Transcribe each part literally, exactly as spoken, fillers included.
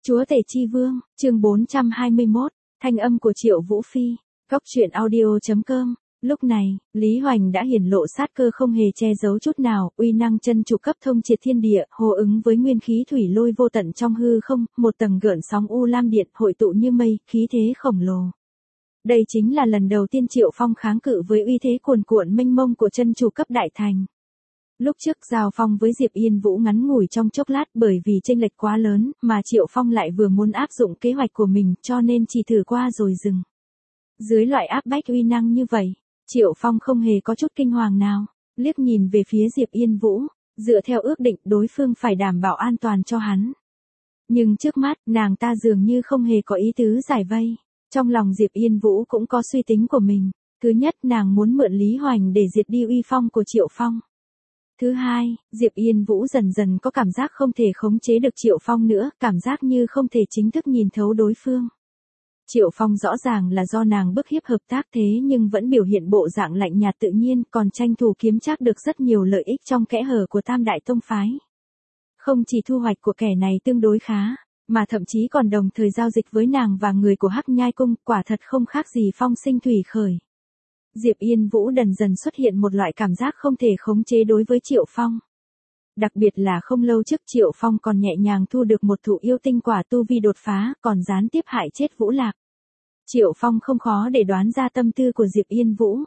Chúa Tể Chi Vương, chương bốn trăm hai mươi mốt, thanh âm của Triệu Vũ Phi, góc truyện audio chấm com. Lúc này, Lý Hoành đã hiển lộ sát cơ không hề che giấu chút nào, uy năng chân chủ cấp thông triệt thiên địa, hô ứng với nguyên khí thủy lôi vô tận trong hư không, một tầng gợn sóng u lam điện hội tụ như mây, khí thế khổng lồ. Đây chính là lần đầu tiên Triệu Phong kháng cự với uy thế cuồn cuộn mênh mông của chân chủ cấp đại thành. Lúc trước giao phong với Diệp Yên Vũ ngắn ngủi trong chốc lát bởi vì chênh lệch quá lớn, mà Triệu Phong lại vừa muốn áp dụng kế hoạch của mình cho nên chỉ thử qua rồi dừng. Dưới loại áp bách uy năng như vậy, Triệu Phong không hề có chút kinh hoàng nào, liếc nhìn về phía Diệp Yên Vũ, dựa theo ước định đối phương phải đảm bảo an toàn cho hắn. Nhưng trước mắt, nàng ta dường như không hề có ý tứ giải vây. Trong lòng Diệp Yên Vũ cũng có suy tính của mình. Thứ nhất, nàng muốn mượn Lý Hoành để diệt đi uy phong của Triệu Phong. Thứ hai, Diệp Yên Vũ dần dần có cảm giác không thể khống chế được Triệu Phong nữa, cảm giác như không thể chính thức nhìn thấu đối phương. Triệu Phong rõ ràng là do nàng bức hiếp hợp tác thế nhưng vẫn biểu hiện bộ dạng lạnh nhạt tự nhiên, còn tranh thủ kiếm trác được rất nhiều lợi ích trong kẽ hở của Tam Đại Tông Phái. Không chỉ thu hoạch của kẻ này tương đối khá, mà thậm chí còn đồng thời giao dịch với nàng và người của Hắc Nhai Cung, quả thật không khác gì phong sinh thủy khởi. Diệp Yên Vũ dần dần xuất hiện một loại cảm giác không thể khống chế đối với Triệu Phong. Đặc biệt là không lâu trước Triệu Phong còn nhẹ nhàng thu được một thụ yêu tinh quả tu vi đột phá, còn gián tiếp hại chết Vũ Lạc. Triệu Phong không khó để đoán ra tâm tư của Diệp Yên Vũ.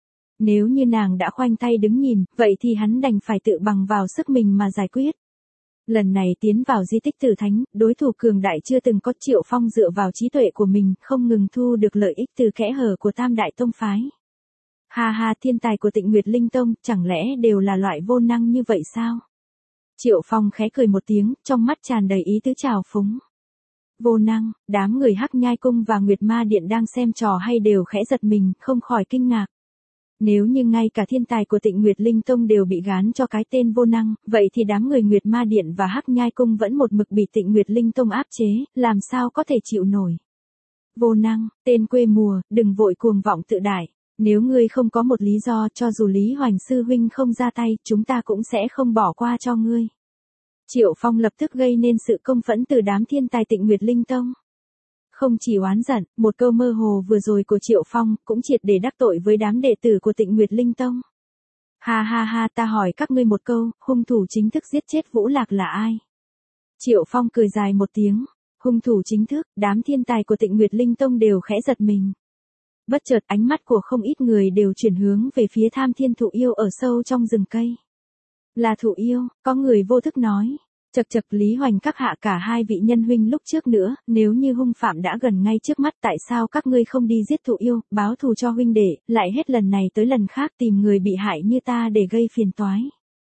Nếu như nàng đã khoanh tay đứng nhìn, vậy thì hắn đành phải tự bằng vào sức mình mà giải quyết. Lần này tiến vào di tích Tử Thánh, đối thủ cường đại chưa từng có, Triệu Phong dựa vào trí tuệ của mình, không ngừng thu được lợi ích từ kẽ hở của Tam Đại Tông Phái. Ha ha, thiên tài của Tịnh Nguyệt Linh Tông, chẳng lẽ đều là loại vô năng như vậy sao? Triệu Phong khẽ cười một tiếng, trong mắt tràn đầy ý tứ trào phúng. Vô năng, đám người Hắc Nhai Cung và Nguyệt Ma Điện đang xem trò hay đều khẽ giật mình, không khỏi kinh ngạc. Nếu như ngay cả thiên tài của Tịnh Nguyệt Linh Tông đều bị gán cho cái tên vô năng, vậy thì đám người Nguyệt Ma Điện và Hắc Nhai Cung vẫn một mực bị Tịnh Nguyệt Linh Tông áp chế, làm sao có thể chịu nổi. Vô năng, tên quê mùa, đừng vội cuồng vọng tự đại. Nếu ngươi không có một lý do, cho dù Lý Hoành sư huynh không ra tay, chúng ta cũng sẽ không bỏ qua cho ngươi. Triệu Phong lập tức gây nên sự công phẫn từ đám thiên tài Tịnh Nguyệt Linh Tông. Không chỉ oán giận, một câu mơ hồ vừa rồi của Triệu Phong cũng triệt để đắc tội với đám đệ tử của Tịnh Nguyệt Linh Tông. Ha ha ha, ta hỏi các ngươi một câu, hung thủ chính thức giết chết Vũ Lạc là ai? Triệu Phong cười dài một tiếng, hung thủ chính thức, đám thiên tài của Tịnh Nguyệt Linh Tông đều khẽ giật mình. Bất chợt ánh mắt của không ít người đều chuyển hướng về phía Tham Thiên Thụ Yêu ở sâu trong rừng cây. Là Thụ Yêu, có người vô thức nói. Chật chật, Lý Hoành các hạ cả hai vị nhân huynh lúc trước nữa, nếu như hung phạm đã gần ngay trước mắt, tại sao các ngươi không đi giết Thụ Yêu, báo thù cho huynh đệ, lại hết lần này tới lần khác tìm người bị hại như ta để gây phiền toái.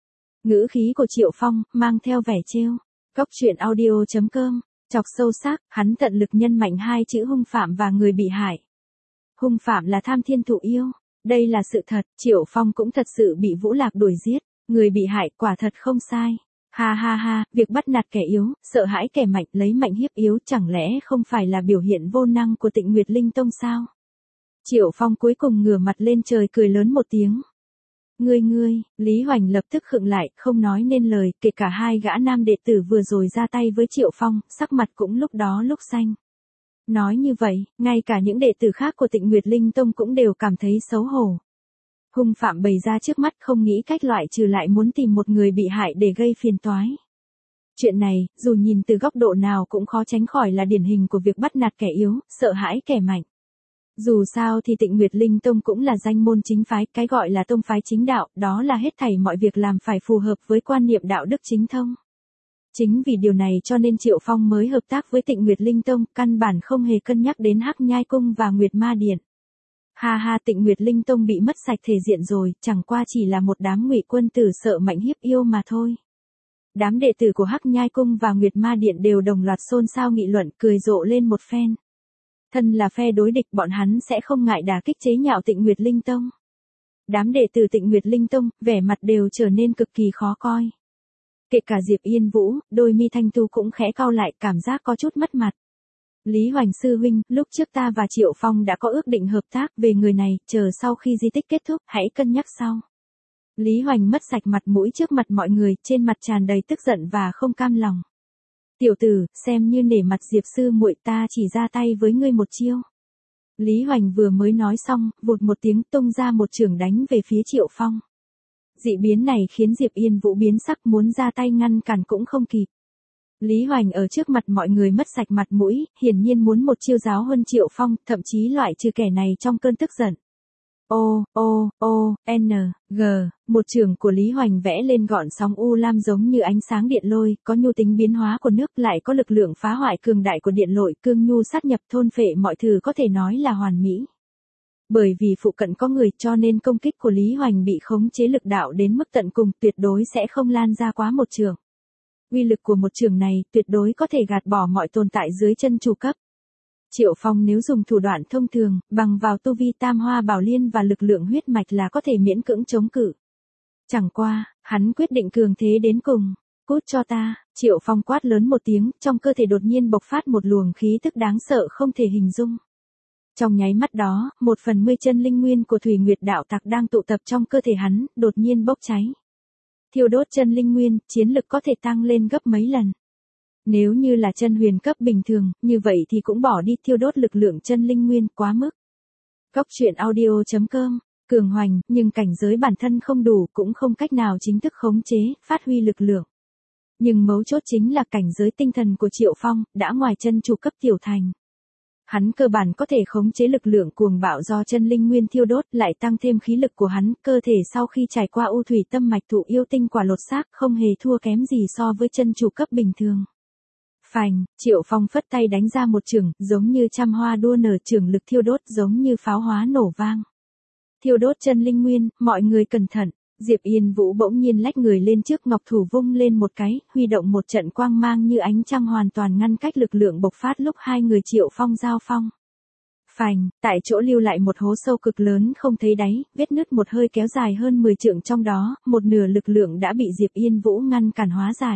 Ngữ khí của Triệu Phong mang theo vẻ trêu. Góc truyện audio chấm com, chọc sâu sắc, hắn tận lực nhân mạnh hai chữ hung phạm và người bị hại. Hung phạm là Tham Thiên Thụ Yêu, đây là sự thật, Triệu Phong cũng thật sự bị Vũ Lạc đuổi giết, người bị hại quả thật không sai. Ha ha ha, việc bắt nạt kẻ yếu, sợ hãi kẻ mạnh, lấy mạnh hiếp yếu, chẳng lẽ không phải là biểu hiện vô năng của Tịnh Nguyệt Linh Tông sao? Triệu Phong cuối cùng ngửa mặt lên trời cười lớn một tiếng. Ngươi ngươi, Lý Hoành lập tức khựng lại, không nói nên lời, kể cả hai gã nam đệ tử vừa rồi ra tay với Triệu Phong, sắc mặt cũng lúc đó lúc xanh. Nói như vậy, ngay cả những đệ tử khác của Tịnh Nguyệt Linh Tông cũng đều cảm thấy xấu hổ. Hung phạm bày ra trước mắt, không nghĩ cách loại trừ lại muốn tìm một người bị hại để gây phiền toái. Chuyện này, dù nhìn từ góc độ nào cũng khó tránh khỏi là điển hình của việc bắt nạt kẻ yếu, sợ hãi kẻ mạnh. Dù sao thì Tịnh Nguyệt Linh Tông cũng là danh môn chính phái, cái gọi là tông phái chính đạo, đó là hết thảy mọi việc làm phải phù hợp với quan niệm đạo đức chính thông. Chính vì điều này cho nên Triệu Phong mới hợp tác với Tịnh Nguyệt Linh Tông, căn bản không hề cân nhắc đến Hắc Nhai Cung và Nguyệt Ma Điện. Ha ha, Tịnh Nguyệt Linh Tông bị mất sạch thể diện rồi, chẳng qua chỉ là một đám ngụy quân tử sợ mạnh hiếp yêu mà thôi. Đám đệ tử của Hắc Nhai Cung và Nguyệt Ma Điện đều đồng loạt xôn xao nghị luận, cười rộ lên một phen. Thân là phe đối địch, bọn hắn sẽ không ngại đả kích chế nhạo Tịnh Nguyệt Linh Tông. Đám đệ tử Tịnh Nguyệt Linh Tông, vẻ mặt đều trở nên cực kỳ khó coi. Kể cả Diệp Yên Vũ, đôi mi thanh tú cũng khẽ cau lại, cảm giác có chút mất mặt. Lý Hoành sư huynh, lúc trước ta và Triệu Phong đã có ước định hợp tác, về người này, chờ sau khi di tích kết thúc, hãy cân nhắc sau. Lý Hoành mất sạch mặt mũi trước mặt mọi người, trên mặt tràn đầy tức giận và không cam lòng. Tiểu tử, xem như nể mặt Diệp sư muội ta chỉ ra tay với ngươi một chiêu. Lý Hoành vừa mới nói xong, vụt một tiếng tung ra một chưởng đánh về phía Triệu Phong. Dị biến này khiến Diệp Yên Vũ biến sắc, muốn ra tay ngăn cản cũng không kịp. Lý Hoành ở trước mặt mọi người mất sạch mặt mũi, hiển nhiên muốn một chiêu giáo huân Triệu Phong, thậm chí loại trừ kẻ này trong cơn tức giận. O, O, O, N, G, một chưởng của Lý Hoành vẽ lên gọn sóng u lam giống như ánh sáng điện lôi, có nhu tính biến hóa của nước, lại có lực lượng phá hoại cường đại của điện lội, cương nhu sát nhập thôn phệ mọi thứ, có thể nói là hoàn mỹ. Bởi vì phụ cận có người cho nên công kích của Lý Hoành bị khống chế lực đạo đến mức tận cùng, tuyệt đối sẽ không lan ra quá một chưởng. Uy lực của một chưởng này tuyệt đối có thể gạt bỏ mọi tồn tại dưới chân chủ cấp. Triệu Phong nếu dùng thủ đoạn thông thường, bằng vào tu vi tam hoa bảo liên và lực lượng huyết mạch là có thể miễn cưỡng chống cự. Chẳng qua, hắn quyết định cường thế đến cùng. Cút cho ta, Triệu Phong quát lớn một tiếng, trong cơ thể đột nhiên bộc phát một luồng khí tức đáng sợ không thể hình dung. Trong nháy mắt đó, một phần mươi chân linh nguyên của Thủy Nguyệt đạo tặc đang tụ tập trong cơ thể hắn, đột nhiên bốc cháy. Thiêu đốt chân linh nguyên, chiến lực có thể tăng lên gấp mấy lần. Nếu như là chân huyền cấp bình thường, như vậy thì cũng bỏ đi thiêu đốt lực lượng chân linh nguyên quá mức. Góc truyện audio chấm com, cường hoành, nhưng cảnh giới bản thân không đủ, cũng không cách nào chính thức khống chế, phát huy lực lượng. Nhưng mấu chốt chính là cảnh giới tinh thần của Triệu Phong, đã ngoài chân chủ cấp tiểu thành. Hắn cơ bản có thể khống chế lực lượng cuồng bạo do chân linh nguyên thiêu đốt, lại tăng thêm khí lực của hắn, cơ thể sau khi trải qua u thủy tâm mạch thụ yêu tinh quả lột xác, không hề thua kém gì so với chân chủ cấp bình thường. Phành, Triệu Phong phất tay đánh ra một chưởng, giống như trăm hoa đua nở, chưởng lực thiêu đốt giống như pháo hóa nổ vang. Thiêu đốt chân linh nguyên, mọi người cẩn thận. Diệp Yên Vũ bỗng nhiên lách người lên trước, ngọc thủ vung lên một cái, huy động một trận quang mang như ánh trăng hoàn toàn ngăn cách lực lượng bộc phát lúc hai người Triệu Phong giao phong. Phành, tại chỗ lưu lại một hố sâu cực lớn không thấy đáy, vết nứt một hơi kéo dài hơn mười trượng, trong đó, một nửa lực lượng đã bị Diệp Yên Vũ ngăn cản hóa giải.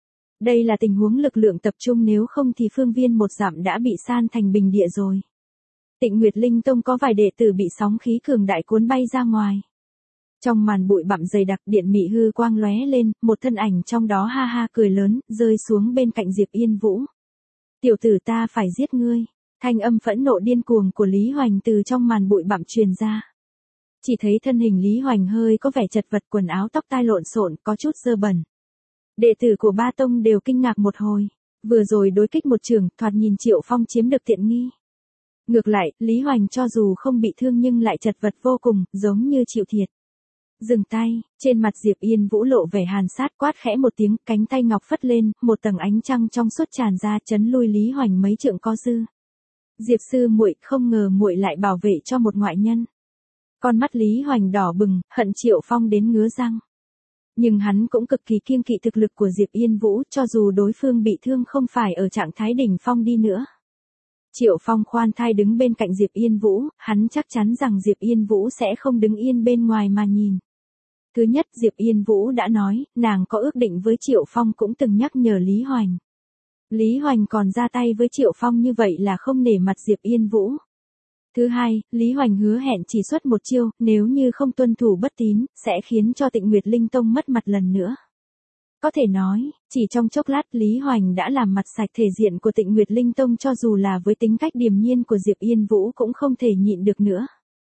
Đây là tình huống lực lượng tập trung, nếu không thì phương viên một dặm đã bị san thành bình địa rồi. Tịnh Nguyệt Linh Tông có vài đệ tử bị sóng khí cường đại cuốn bay ra ngoài. Trong màn bụi bặm dày đặc, điện mị hư quang lóe lên, một thân ảnh trong đó ha ha cười lớn, rơi xuống bên cạnh Diệp Yên Vũ. Tiểu tử, ta phải giết ngươi. Thanh âm phẫn nộ điên cuồng của Lý Hoành từ trong màn bụi bặm truyền ra. Chỉ thấy thân hình Lý Hoành hơi có vẻ chật vật, quần áo tóc tai lộn xộn, có chút dơ bẩn. Đệ tử của ba tông đều kinh ngạc một hồi. Vừa rồi đối kích một trường, thoạt nhìn Triệu Phong chiếm được tiện nghi. Ngược lại, Lý Hoành cho dù không bị thương nhưng lại chật vật vô cùng, giống như chịu thiệt. Dừng tay, trên mặt Diệp Yên Vũ lộ vẻ hàn sát, quát khẽ một tiếng, cánh tay ngọc phất lên, một tầng ánh trăng trong suốt tràn ra, chấn lui Lý Hoành mấy trượng có dư. Diệp sư muội, không ngờ muội lại bảo vệ cho một ngoại nhân. Con mắt Lý Hoành đỏ bừng, hận Triệu Phong đến ngứa răng. Nhưng hắn cũng cực kỳ kiêng kỵ thực lực của Diệp Yên Vũ, cho dù đối phương bị thương không phải ở trạng thái đỉnh phong đi nữa. Triệu Phong khoan thai đứng bên cạnh Diệp Yên Vũ, hắn chắc chắn rằng Diệp Yên Vũ sẽ không đứng yên bên ngoài mà nhìn. Thứ nhất, Diệp Yên Vũ đã nói, nàng có ước định với Triệu Phong, cũng từng nhắc nhở Lý Hoành. Lý Hoành còn ra tay với Triệu Phong như vậy là không nể mặt Diệp Yên Vũ. Thứ hai, Lý Hoành hứa hẹn chỉ xuất một chiêu, nếu như không tuân thủ bất tín, sẽ khiến cho Tịnh Nguyệt Linh Tông mất mặt lần nữa. Có thể nói, chỉ trong chốc lát Lý Hoành đã làm mặt sạch thể diện của Tịnh Nguyệt Linh Tông, cho dù là với tính cách điềm nhiên của Diệp Yên Vũ cũng không thể nhịn được nữa.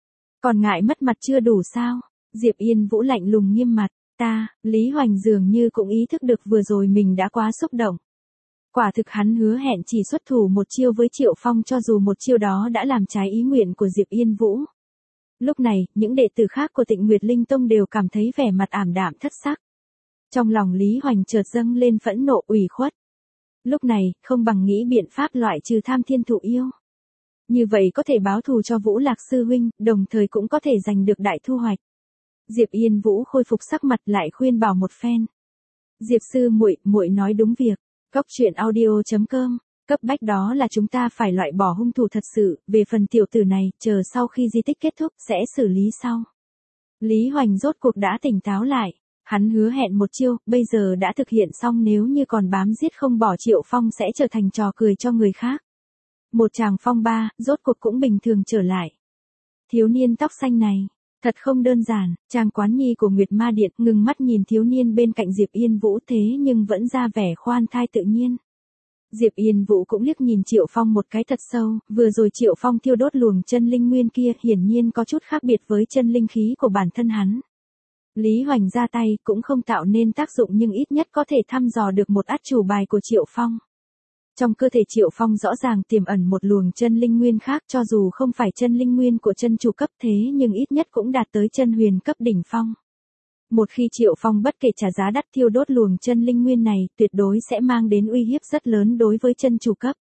Còn ngại mất mặt chưa đủ sao? Diệp Yên Vũ lạnh lùng nghiêm mặt, ta, Lý Hoành dường như cũng ý thức được vừa rồi mình đã quá xúc động. Quả thực hắn hứa hẹn chỉ xuất thủ một chiêu với Triệu Phong, cho dù một chiêu đó đã làm trái ý nguyện của Diệp Yên Vũ. Lúc này, những đệ tử khác của Tịnh Nguyệt Linh Tông đều cảm thấy vẻ mặt ảm đạm thất sắc. Trong lòng Lý Hoành chợt dâng lên phẫn nộ, ủy khuất. Lúc này, không bằng nghĩ biện pháp loại trừ tham thiên thụ yêu. Như vậy có thể báo thù cho Vũ Lạc sư huynh, đồng thời cũng có thể giành được đại thu hoạch. Diệp Yên Vũ khôi phục sắc mặt, lại khuyên bảo một phen. Diệp sư muội, muội nói đúng việc. Góc truyện audio chấm com, cấp bách đó là chúng ta phải loại bỏ hung thủ thật sự, về phần tiểu tử này, chờ sau khi di tích kết thúc, sẽ xử lý sau. Lý Hoành rốt cuộc đã tỉnh táo lại. Hắn hứa hẹn một chiêu, bây giờ đã thực hiện xong, nếu như còn bám giết không bỏ Triệu Phong sẽ trở thành trò cười cho người khác. Một chàng phong ba, rốt cuộc cũng bình thường trở lại. Thiếu niên tóc xanh này, thật không đơn giản. Trang Quán Nhi của Nguyệt Ma Điện ngừng mắt nhìn thiếu niên bên cạnh Diệp Yên Vũ, thế nhưng vẫn ra vẻ khoan thai tự nhiên. Diệp Yên Vũ cũng liếc nhìn Triệu Phong một cái thật sâu, vừa rồi Triệu Phong thiêu đốt luồng chân linh nguyên kia hiển nhiên có chút khác biệt với chân linh khí của bản thân hắn. Lý Hoành ra tay cũng không tạo nên tác dụng nhưng ít nhất có thể thăm dò được một át chủ bài của Triệu Phong. Trong cơ thể Triệu Phong rõ ràng tiềm ẩn một luồng chân linh nguyên khác, cho dù không phải chân linh nguyên của chân chủ cấp thế nhưng ít nhất cũng đạt tới chân huyền cấp đỉnh phong. Một khi Triệu Phong bất kể trả giá đắt thiêu đốt luồng chân linh nguyên này, tuyệt đối sẽ mang đến uy hiếp rất lớn đối với chân chủ cấp.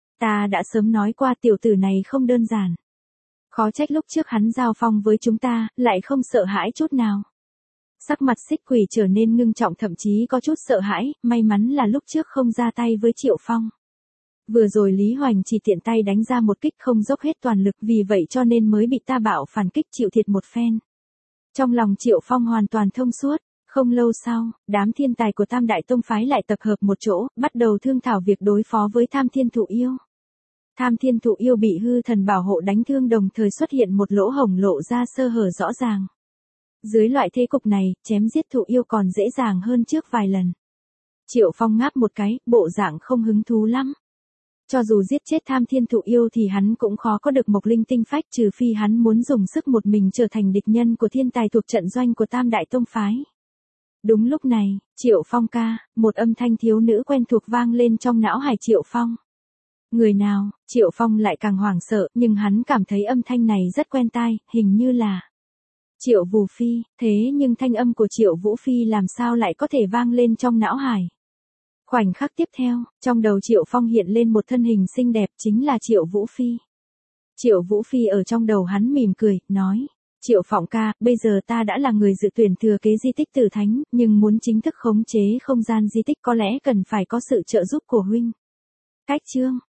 Ta đã sớm nói qua tiểu tử này không đơn giản. Khó trách lúc trước hắn giao phong với chúng ta, lại không sợ hãi chút nào. Sắc mặt Xích Quỷ trở nên ngưng trọng, thậm chí có chút sợ hãi, may mắn là lúc trước không ra tay với Triệu Phong. Vừa rồi Lý Hoành chỉ tiện tay đánh ra một kích không dốc hết toàn lực, vì vậy cho nên mới bị ta bạo phản kích chịu thiệt một phen. Trong lòng Triệu Phong hoàn toàn thông suốt, không lâu sau, đám thiên tài của Tam Đại Tông Phái lại tập hợp một chỗ, bắt đầu thương thảo việc đối phó với Tham Thiên Thụ Yêu. Tham Thiên Thụ Yêu bị hư thần bảo hộ đánh thương, đồng thời xuất hiện một lỗ hổng lộ ra sơ hở rõ ràng. Dưới loại thế cục này, chém giết Thụ Yêu còn dễ dàng hơn trước vài lần. Triệu Phong ngáp một cái, bộ dạng không hứng thú lắm. Cho dù giết chết Tham Thiên Thụ Yêu thì hắn cũng khó có được Mộc Linh Tinh Phách, trừ phi hắn muốn dùng sức một mình trở thành địch nhân của thiên tài thuộc trận doanh của Tam Đại Tông Phái. Đúng lúc này, Triệu Phong ca, một âm thanh thiếu nữ quen thuộc vang lên trong não hải Triệu Phong. Người nào? Triệu Phong lại càng hoảng sợ, nhưng hắn cảm thấy âm thanh này rất quen tai, hình như là Triệu Vũ Phi, thế nhưng thanh âm của Triệu Vũ Phi làm sao lại có thể vang lên trong não hải. Khoảnh khắc tiếp theo, trong đầu Triệu Phong hiện lên một thân hình xinh đẹp, chính là Triệu Vũ Phi. Triệu Vũ Phi ở trong đầu hắn mỉm cười, nói, Triệu Phong ca, bây giờ ta đã là người dự tuyển thừa kế di tích Tử Thánh, nhưng muốn chính thức khống chế không gian di tích có lẽ cần phải có sự trợ giúp của huynh. Cách chương